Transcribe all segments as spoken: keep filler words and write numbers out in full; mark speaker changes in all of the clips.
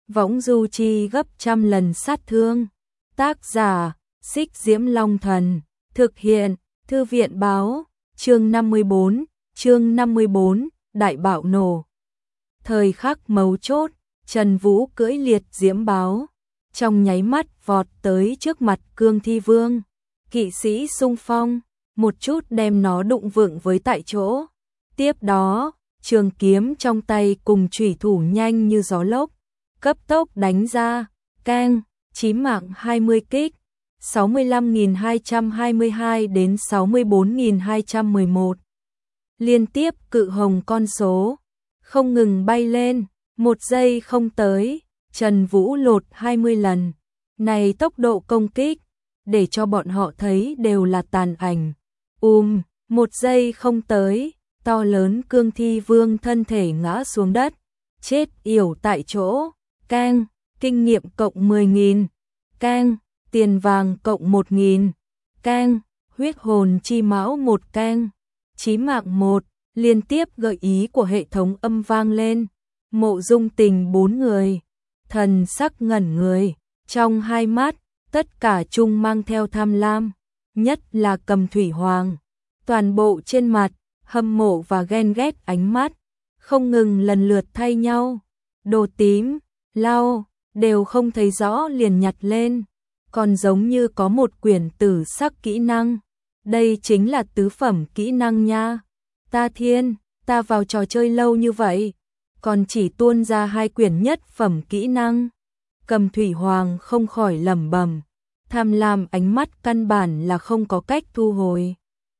Speaker 1: võng du chi gấp trăm lần sát thương. Tác giả, Xích Diễm Long Thần, thực hiện, Thư viện báo, chương năm mươi bốn, chương năm mươi bốn, đại bạo nổ. Thời khắc mấu chốt, Trần Vũ cưỡi liệt diễm báo, trong nháy mắt vọt tới trước mặt Cương Thi Vương. Kỵ sĩ xung phong, một chút đem nó đụng vựng với tại chỗ. Tiếp đó, trường kiếm trong tay cùng chủy thủ nhanh như gió lốc, cấp tốc đánh ra, keng, chí mạng hai mươi kích, sáu mươi lăm nghìn hai trăm hai mươi hai đến sáu mươi bốn nghìn hai trăm mười một. Liên tiếp cự hồng con số, không ngừng bay lên, một giây không tới, Trần Vũ lột hai mươi lần. Này tốc độ công kích, để cho bọn họ thấy đều là tàn ảnh. Um, một giây không tới, to lớn Cương Thi Vương thân thể ngã xuống đất, chết yểu tại chỗ. Keng, kinh nghiệm cộng mười nghìn. Keng, tiền vàng cộng một nghìn. Keng, huyết hồn chi mão một keng. Chí mạng một, liên tiếp gợi ý của hệ thống âm vang lên. Mộ Dung Tình bốn người, thần sắc ngẩn người, trong hai mắt, tất cả chung mang theo tham lam, nhất là Cầm Thủy Hoàng. Toàn bộ trên mặt, hâm mộ và ghen ghét ánh mắt, không ngừng lần lượt thay nhau. Đồ tím, lau, đều không thấy rõ liền nhặt lên, còn giống như có một quyển tử sắc kỹ năng. Đây chính là tứ phẩm kỹ năng nha. Ta thiên, ta vào trò chơi lâu như vậy, còn chỉ tuôn ra hai quyển nhất phẩm kỹ năng. Cầm Thủy Hoàng không khỏi lẩm bẩm, tham lam ánh mắt căn bản là không có cách thu hồi.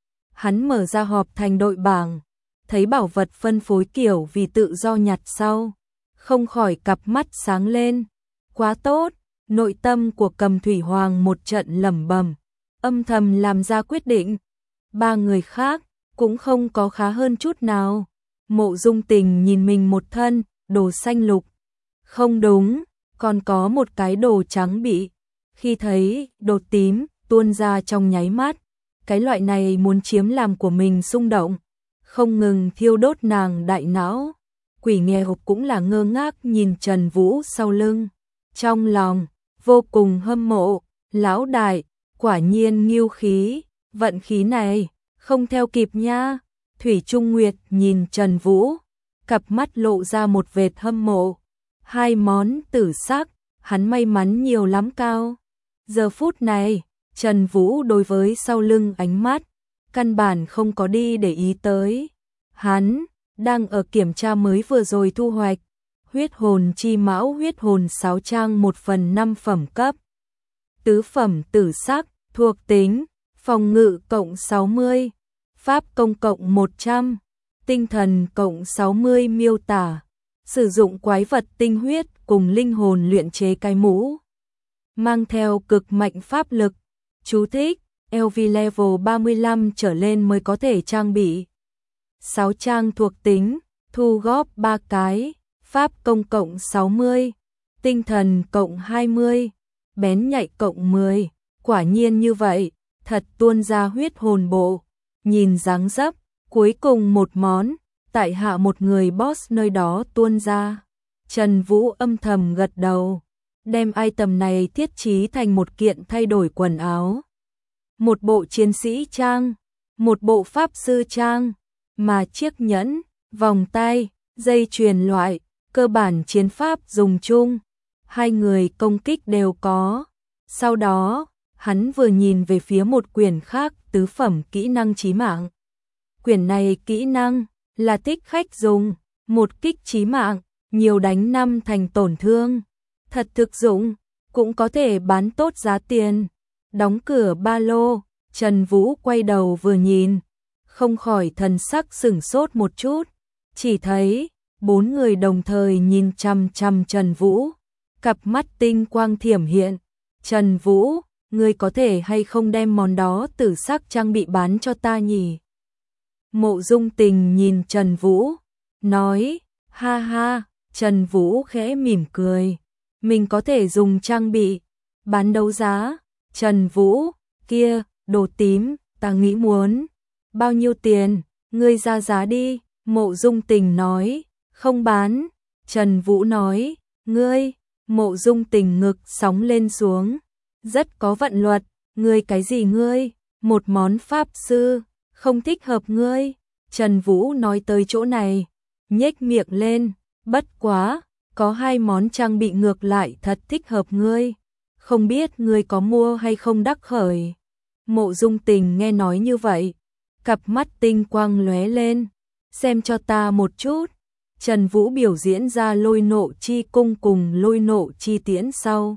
Speaker 1: Hắn mở ra họp thành đội bảng, thấy bảo vật phân phối kiểu vì tự do nhặt sau, không khỏi cặp mắt sáng lên. Quá tốt, nội tâm của Cầm Thủy Hoàng một trận lẩm bẩm, âm thầm làm ra quyết định. Ba người khác cũng không có khá hơn chút nào. Mộ Dung Tình nhìn mình một thân đồ xanh lục, không đúng, còn có một cái đồ trắng bị. Khi thấy đồ tím tuôn ra trong nháy mắt, cái loại này muốn chiếm làm của mình xung động, không ngừng thiêu đốt nàng đại não. Quỷ Nghè Hộp cũng là ngơ ngác nhìn Trần Vũ sau lưng, trong lòng vô cùng hâm mộ. Lão đại, quả nhiên nghiêu khí, vận khí này không theo kịp nha. Thủy Trung Nguyệt nhìn Trần Vũ, cặp mắt lộ ra một vệt hâm mộ. Hai món tử sắc, hắn may mắn nhiều lắm cao. Giờ phút này, Trần Vũ đối với sau lưng ánh mắt, căn bản không có đi để ý tới. Hắn đang ở kiểm tra mới vừa rồi thu hoạch. Huyết hồn chi mão huyết hồn sáu trang một phần năm phẩm cấp. Tứ phẩm tử sắc, thuộc tính, phòng ngự cộng sáu mươi, pháp công cộng một trăm, tinh thần cộng sáu mươi miêu tả. Sử dụng quái vật tinh huyết cùng linh hồn luyện chế cái mũ. Mang theo cực mạnh pháp lực. Chú thích, lờ vê level ba mươi lăm trở lên mới có thể trang bị. sáu trang thuộc tính, thu góp ba cái, pháp công cộng sáu mươi, tinh thần cộng hai mươi, bén nhạy cộng mười. Quả nhiên như vậy, thật tuôn ra huyết hồn bộ. Nhìn dáng dấp, cuối cùng một món, tại hạ một người boss nơi đó tuôn ra. Trần Vũ âm thầm gật đầu, đem item này thiết trí thành một kiện thay đổi quần áo. Một bộ chiến sĩ trang, một bộ pháp sư trang, mà chiếc nhẫn, vòng tay, dây chuyền loại, cơ bản chiến pháp dùng chung. Hai người công kích đều có. Sau đó, hắn vừa nhìn về phía một quyển khác, tứ phẩm kỹ năng chí mạng. Quyển này kỹ năng là thích khách dùng, một kích chí mạng, nhiều đánh năm thành tổn thương. Thật thực dụng, cũng có thể bán tốt giá tiền. Đóng cửa ba lô, Trần Vũ quay đầu vừa nhìn, không khỏi thần sắc sửng sốt một chút. Chỉ thấy bốn người đồng thời nhìn chằm chằm Trần Vũ, cặp mắt tinh quang thiểm hiện. Trần Vũ, ngươi có thể hay không đem món đó tử sắc trang bị bán cho ta nhỉ? Mộ Dung Tình nhìn Trần Vũ, nói, ha ha. Trần Vũ khẽ mỉm cười, mình có thể dùng trang bị, bán đấu giá. Trần Vũ, kia, đồ tím, ta nghĩ muốn. Bao nhiêu tiền, ngươi ra giá đi. Mộ Dung Tình nói, không bán. Trần Vũ nói, ngươi, Mộ Dung Tình ngực sóng lên xuống, rất có vận luật, ngươi cái gì ngươi, một món pháp sư, không thích hợp ngươi. Trần Vũ nói tới chỗ này, nhếch miệng lên, bất quá, có hai món trang bị ngược lại thật thích hợp ngươi, không biết ngươi có mua hay không đắc khởi. Mộ Dung Tình nghe nói như vậy, cặp mắt tinh quang lóe lên, xem cho ta một chút. Trần Vũ biểu diễn ra lôi nộ chi cung cùng lôi nộ chi tiễn sau.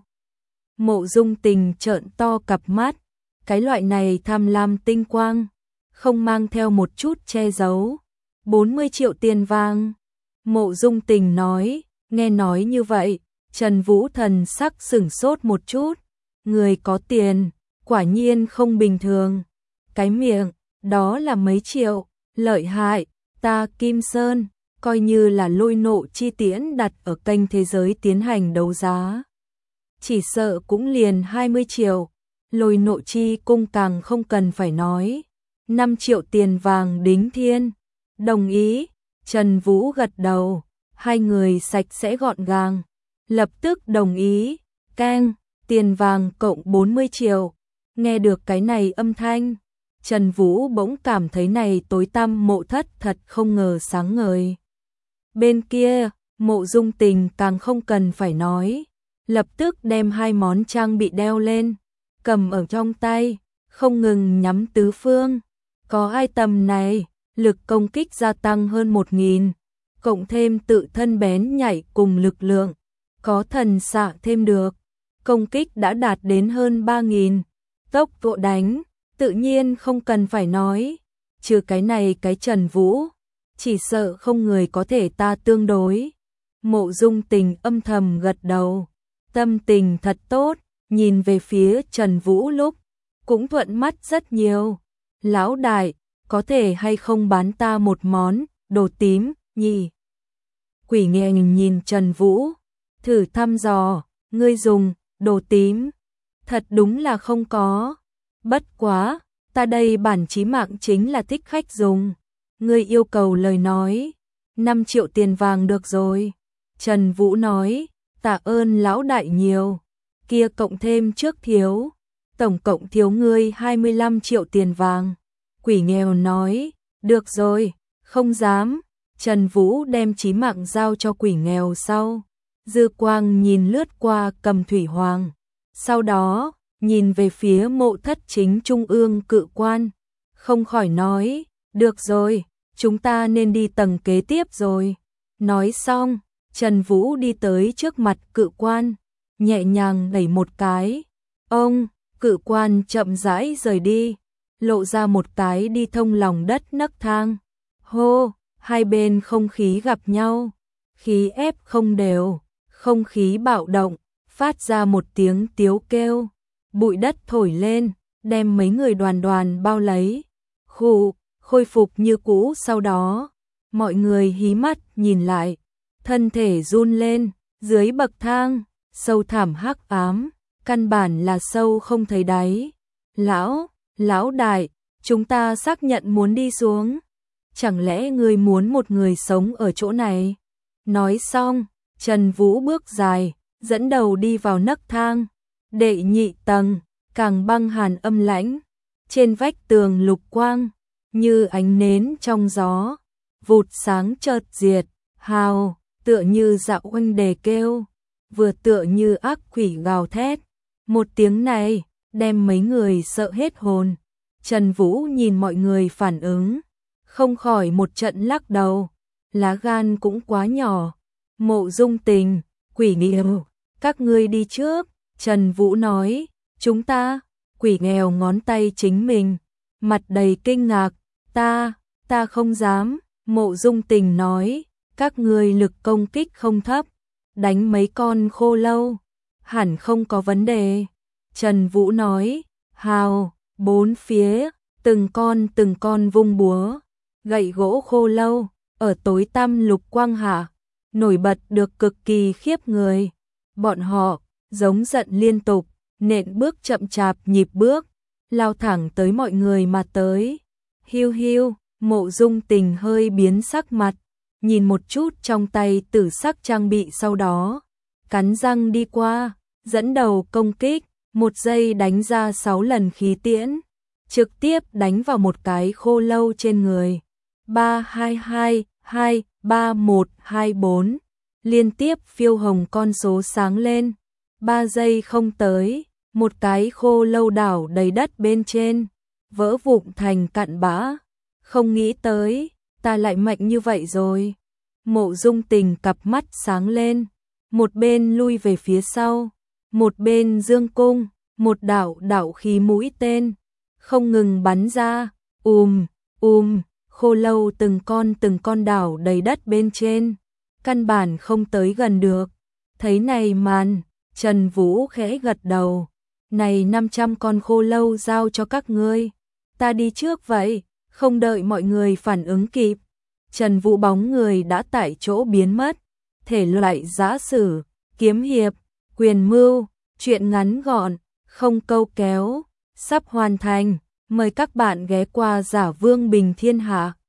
Speaker 1: Mộ Dung Tình trợn to cặp mắt, cái loại này tham lam tinh quang, không mang theo một chút che giấu. bốn mươi triệu tiền vàng. Mộ Dung Tình nói, nghe nói như vậy, Trần Vũ thần sắc sửng sốt một chút, người có tiền, quả nhiên không bình thường. Cái miệng, đó là mấy triệu, lợi hại, ta Kim Sơn, coi như là lôi nộ chi tiễn đặt ở kênh thế giới tiến hành đấu giá. Chỉ sợ cũng liền hai mươi triệu, lôi nộ chi cung càng không cần phải nói. năm triệu tiền vàng đính thiên, đồng ý, Trần Vũ gật đầu, hai người sạch sẽ gọn gàng, lập tức đồng ý, keng, tiền vàng cộng bốn mươi triệu, nghe được cái này âm thanh, Trần Vũ bỗng cảm thấy này tối tăm mộ thất thật không ngờ sáng ngời. Bên kia, Mộ Dung Tình càng không cần phải nói, lập tức đem hai món trang bị đeo lên, cầm ở trong tay, không ngừng nhắm tứ phương. Có ai tầm này, lực công kích gia tăng hơn một nghìn, cộng thêm tự thân bén nhảy cùng lực lượng, có thần xạ thêm được, công kích đã đạt đến hơn ba nghìn, tốc độ đánh, tự nhiên không cần phải nói, trừ cái này cái Trần Vũ, chỉ sợ không người có thể ta tương đối. Mộ Dung Tình âm thầm gật đầu, tâm tình thật tốt, nhìn về phía Trần Vũ lúc, cũng thuận mắt rất nhiều. Lão đại, có thể hay không bán ta một món, đồ tím, nhỉ? Quỷ nghe nhìn Trần Vũ, thử thăm dò, ngươi dùng, đồ tím. Thật đúng là không có. Bất quá, ta đây bản chí mạng chính là thích khách dùng. Ngươi yêu cầu lời nói, năm triệu tiền vàng được rồi. Trần Vũ nói, tạ ơn lão đại nhiều. Kia cộng thêm trước thiếu, tổng cộng thiếu ngươi hai mươi lăm triệu tiền vàng. Quỷ nghèo nói, được rồi, không dám. Trần Vũ đem chí mạng giao cho quỷ nghèo sau. Dư quang nhìn lướt qua Cầm Thủy Hoàng. Sau đó, nhìn về phía mộ thất chính trung ương cự quan. Không khỏi nói, được rồi, chúng ta nên đi tầng kế tiếp rồi. Nói xong, Trần Vũ đi tới trước mặt cự quan, nhẹ nhàng đẩy một cái. Ông, cự quan chậm rãi rời đi, lộ ra một cái đi thông lòng đất nấc thang. Hô, hai bên không khí gặp nhau, khí ép không đều, không khí bạo động, phát ra một tiếng tiếu kêu. Bụi đất thổi lên, đem mấy người đoàn đoàn bao lấy. Khụ, khôi phục như cũ sau đó. Mọi người hí mắt nhìn lại, thân thể run lên, dưới bậc thang, sâu thẳm hắc ám, căn bản là sâu không thấy đáy. Lão, lão đại, chúng ta xác nhận muốn đi xuống. Chẳng lẽ ngươi muốn một người sống ở chỗ này? Nói xong, Trần Vũ bước dài, dẫn đầu đi vào nấc thang. Đệ nhị tầng, càng băng hàn âm lãnh. Trên vách tường lục quang, như ánh nến trong gió. Vụt sáng chợt diệt, hào, tựa như dạo oanh đề kêu. Vừa tựa như ác quỷ gào thét. Một tiếng này, đem mấy người sợ hết hồn. Trần Vũ nhìn mọi người phản ứng, không khỏi một trận lắc đầu. Lá gan cũng quá nhỏ. Mộ Dung Tình, quỷ nghèo, các ngươi đi trước. Trần Vũ nói, chúng ta, quỷ nghèo ngón tay chính mình, mặt đầy kinh ngạc, ta, ta không dám. Mộ Dung Tình nói, các ngươi lực công kích không thấp, đánh mấy con khô lâu, hẳn không có vấn đề. Trần Vũ nói, hào, bốn phía, từng con từng con vung búa, gậy gỗ khô lâu, ở tối tăm lục quang hạ, nổi bật được cực kỳ khiếp người. Bọn họ, giống giận liên tục, nện bước chậm chạp nhịp bước, lao thẳng tới mọi người mà tới. Hiu hiu, Mộ Dung Tình hơi biến sắc mặt, nhìn một chút trong tay tử sắc trang bị sau đó, cắn răng đi qua, dẫn đầu công kích, một giây đánh ra sáu lần khí tiễn, trực tiếp đánh vào một cái khô lâu trên người. ba hai hai, hai, ba một, hai bốn, liên tiếp phiêu hồng con số sáng lên, ba giây không tới, một cái khô lâu đảo đầy đất bên trên, vỡ vụn thành cặn bã. Không nghĩ tới, ta lại mạnh như vậy rồi. Mộ Dung Tình cặp mắt sáng lên, một bên lui về phía sau, một bên dương cung, một đạo đạo khí mũi tên, không ngừng bắn ra, ùm, ùm, khô lâu từng con từng con đảo đầy đất bên trên, căn bản không tới gần được. Thấy này màn, Trần Vũ khẽ gật đầu, này năm trăm con khô lâu giao cho các ngươi, ta đi trước vậy. Không đợi mọi người phản ứng kịp, Trần Vũ bóng người đã tại chỗ biến mất. Thể loại giã sử, kiếm hiệp, quyền mưu, truyện ngắn gọn, không câu kéo, sắp hoàn thành. Mời các bạn ghé qua Giả Vương Bình Thiên Hạ.